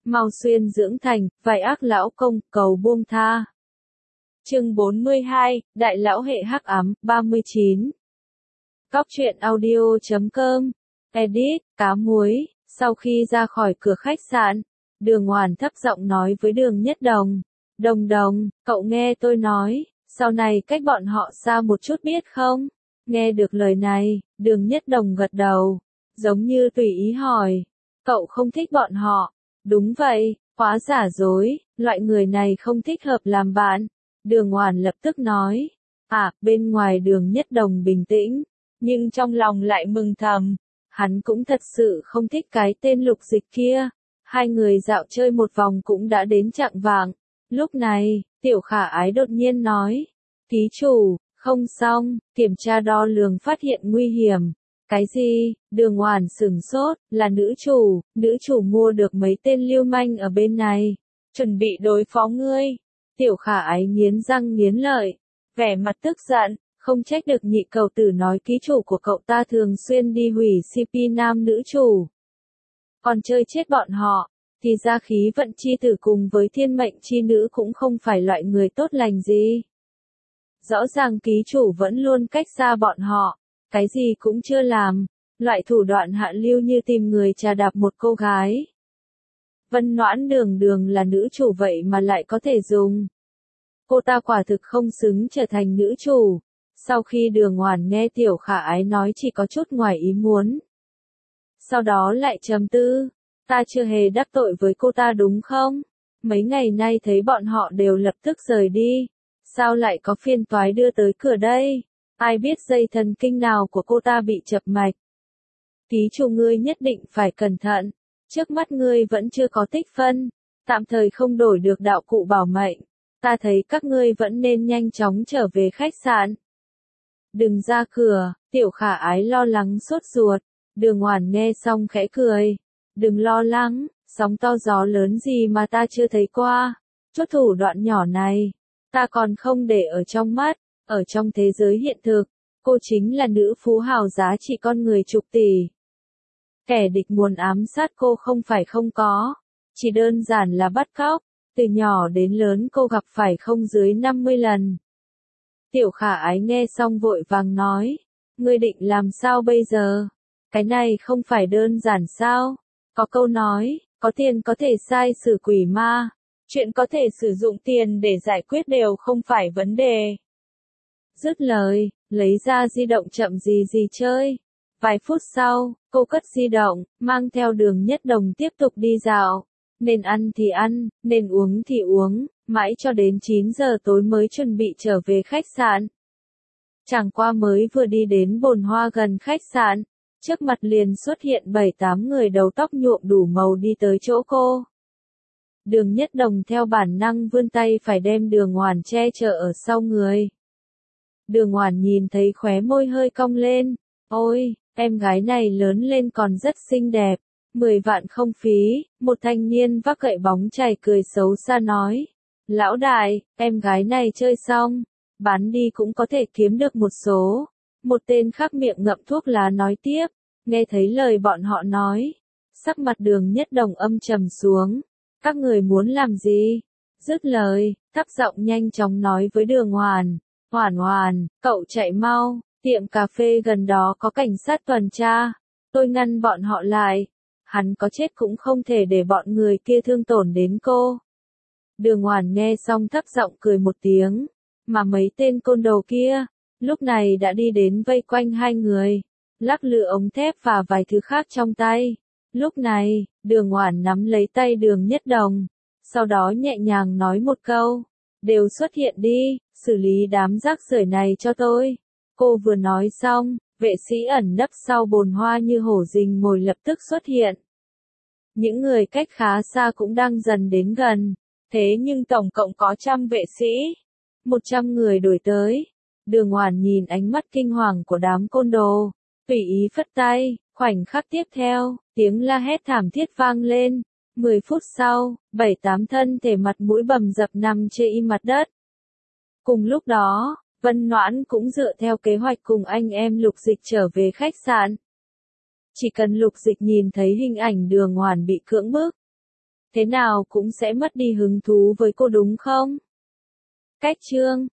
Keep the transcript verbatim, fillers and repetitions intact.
mau xuyên dưỡng thành, vài ác lão công, cầu buông tha. Chương bốn mươi hai, Đại lão hệ hắc ám, ba mươi chín. Cóc truyện audio chấm com, edit, cá muối. Sau khi ra khỏi cửa khách sạn, Đường Oản thấp giọng nói với Đường Nhất Đồng, Đồng Đồng, cậu nghe tôi nói, sau này cách bọn họ xa một chút biết không? Nghe được lời này, Đường Nhất Đồng gật đầu, giống như tùy ý hỏi, cậu không thích bọn họ? Đúng vậy, quá giả dối, loại người này không thích hợp làm bạn. Đường Oản lập tức nói, à, bên ngoài Đường Nhất Đồng bình tĩnh, nhưng trong lòng lại mừng thầm, hắn cũng thật sự không thích cái tên Lục Dịch kia. Hai người dạo chơi một vòng cũng đã đến chạng vạng. Lúc này, Tiểu Khả Ái đột nhiên nói, ký chủ, không xong, kiểm tra đo lường phát hiện nguy hiểm. Cái gì? Đường Oản sửng sốt, là nữ chủ, nữ chủ mua được mấy tên lưu manh ở bên này, chuẩn bị đối phó ngươi. Tiểu Khả Ái nghiến răng nghiến lợi, vẻ mặt tức giận, không trách được nhị cầu tử nói ký chủ của cậu ta thường xuyên đi hủy xê pê nam nữ chủ. Còn chơi chết bọn họ, thì ra khí vận chi tử cùng với thiên mệnh chi nữ cũng không phải loại người tốt lành gì. Rõ ràng ký chủ vẫn luôn cách xa bọn họ, cái gì cũng chưa làm, loại thủ đoạn hạ lưu như tìm người trà đạp một cô gái. Vân Noãn Đường Đường là nữ chủ vậy mà lại có thể dùng. Cô ta quả thực không xứng trở thành nữ chủ. Sau khi Đường Oản nghe Tiểu Khả Ái nói chỉ có chút ngoài ý muốn. Sau đó lại trầm tư, ta chưa hề đắc tội với cô ta đúng không? Mấy ngày nay thấy bọn họ đều lập tức rời đi, sao lại có phiền toái đưa tới cửa đây? Ai biết dây thần kinh nào của cô ta bị chập mạch. Ký chủ ngươi nhất định phải cẩn thận, trước mắt ngươi vẫn chưa có tích phân, tạm thời không đổi được đạo cụ bảo mệnh, ta thấy các ngươi vẫn nên nhanh chóng trở về khách sạn. Đừng ra cửa, Tiểu Khả Ái lo lắng sốt ruột. Đường Oản nghe xong khẽ cười, đừng lo lắng, sóng to gió lớn gì mà ta chưa thấy qua, chút thủ đoạn nhỏ này, ta còn không để ở trong mắt. Ở trong thế giới hiện thực, cô chính là nữ phú hào giá trị con người chục tỷ. Kẻ địch muốn ám sát cô không phải không có, chỉ đơn giản là bắt cóc, từ nhỏ đến lớn cô gặp phải không dưới năm mươi lần. Tiểu Khả Ái nghe xong vội vàng nói, ngươi định làm sao bây giờ? Cái này không phải đơn giản sao? Có câu nói, có tiền có thể sai xử quỷ ma, chuyện có thể sử dụng tiền để giải quyết đều không phải vấn đề. Dứt lời, lấy ra di động chậm gì gì chơi. Vài phút sau, cô cất di động, mang theo Đường Nhất Đồng tiếp tục đi dạo. Nên ăn thì ăn, nên uống thì uống, mãi cho đến chín giờ tối mới chuẩn bị trở về khách sạn. Chẳng qua mới vừa đi đến bồn hoa gần khách sạn, trước mặt liền xuất hiện bảy tám người đầu tóc nhuộm đủ màu đi tới chỗ cô. Đường Nhất Đồng theo bản năng vươn tay phải đem Đường Oản che chở ở sau người. Đường Oản nhìn thấy khóe môi hơi cong lên, ôi, em gái này lớn lên còn rất xinh đẹp, mười vạn không phí. Một thanh niên vác gậy bóng chày cười xấu xa nói, lão đại, em gái này chơi xong, bán đi cũng có thể kiếm được một số. Một tên khác miệng ngậm thuốc lá nói tiếp, nghe thấy lời bọn họ nói, sắc mặt Đường Nhất Đồng âm trầm xuống, các người muốn làm gì? Dứt lời, thấp giọng nhanh chóng nói với Đường Oản, Oản Oản, cậu chạy mau, tiệm cà phê gần đó có cảnh sát tuần tra, tôi ngăn bọn họ lại, hắn có chết cũng không thể để bọn người kia thương tổn đến cô. Đường Oản nghe xong thấp giọng cười một tiếng, mà mấy tên côn đồ kia, lúc này đã đi đến vây quanh hai người, lắc lư ống thép và vài thứ khác trong tay. Lúc này, Đường Oản nắm lấy tay Đường Nhất Đồng, sau đó nhẹ nhàng nói một câu, đều xuất hiện đi, xử lý đám rác rưởi này cho tôi. Cô vừa nói xong, vệ sĩ ẩn nấp sau bồn hoa như hổ rình mồi lập tức xuất hiện. Những người cách khá xa cũng đang dần đến gần, thế nhưng tổng cộng có trăm vệ sĩ, một trăm người đuổi tới. Đường Oản nhìn ánh mắt kinh hoàng của đám côn đồ, tùy ý phất tay, khoảnh khắc tiếp theo, tiếng la hét thảm thiết vang lên. Mười phút sau, bảy tám thân thể mặt mũi bầm dập nằm trên mặt đất. Cùng lúc đó, Vân Noãn cũng dựa theo kế hoạch cùng anh em Lục Dịch trở về khách sạn. Chỉ cần Lục Dịch nhìn thấy hình ảnh Đường Oản bị cưỡng bức, thế nào cũng sẽ mất đi hứng thú với cô đúng không? Cách chương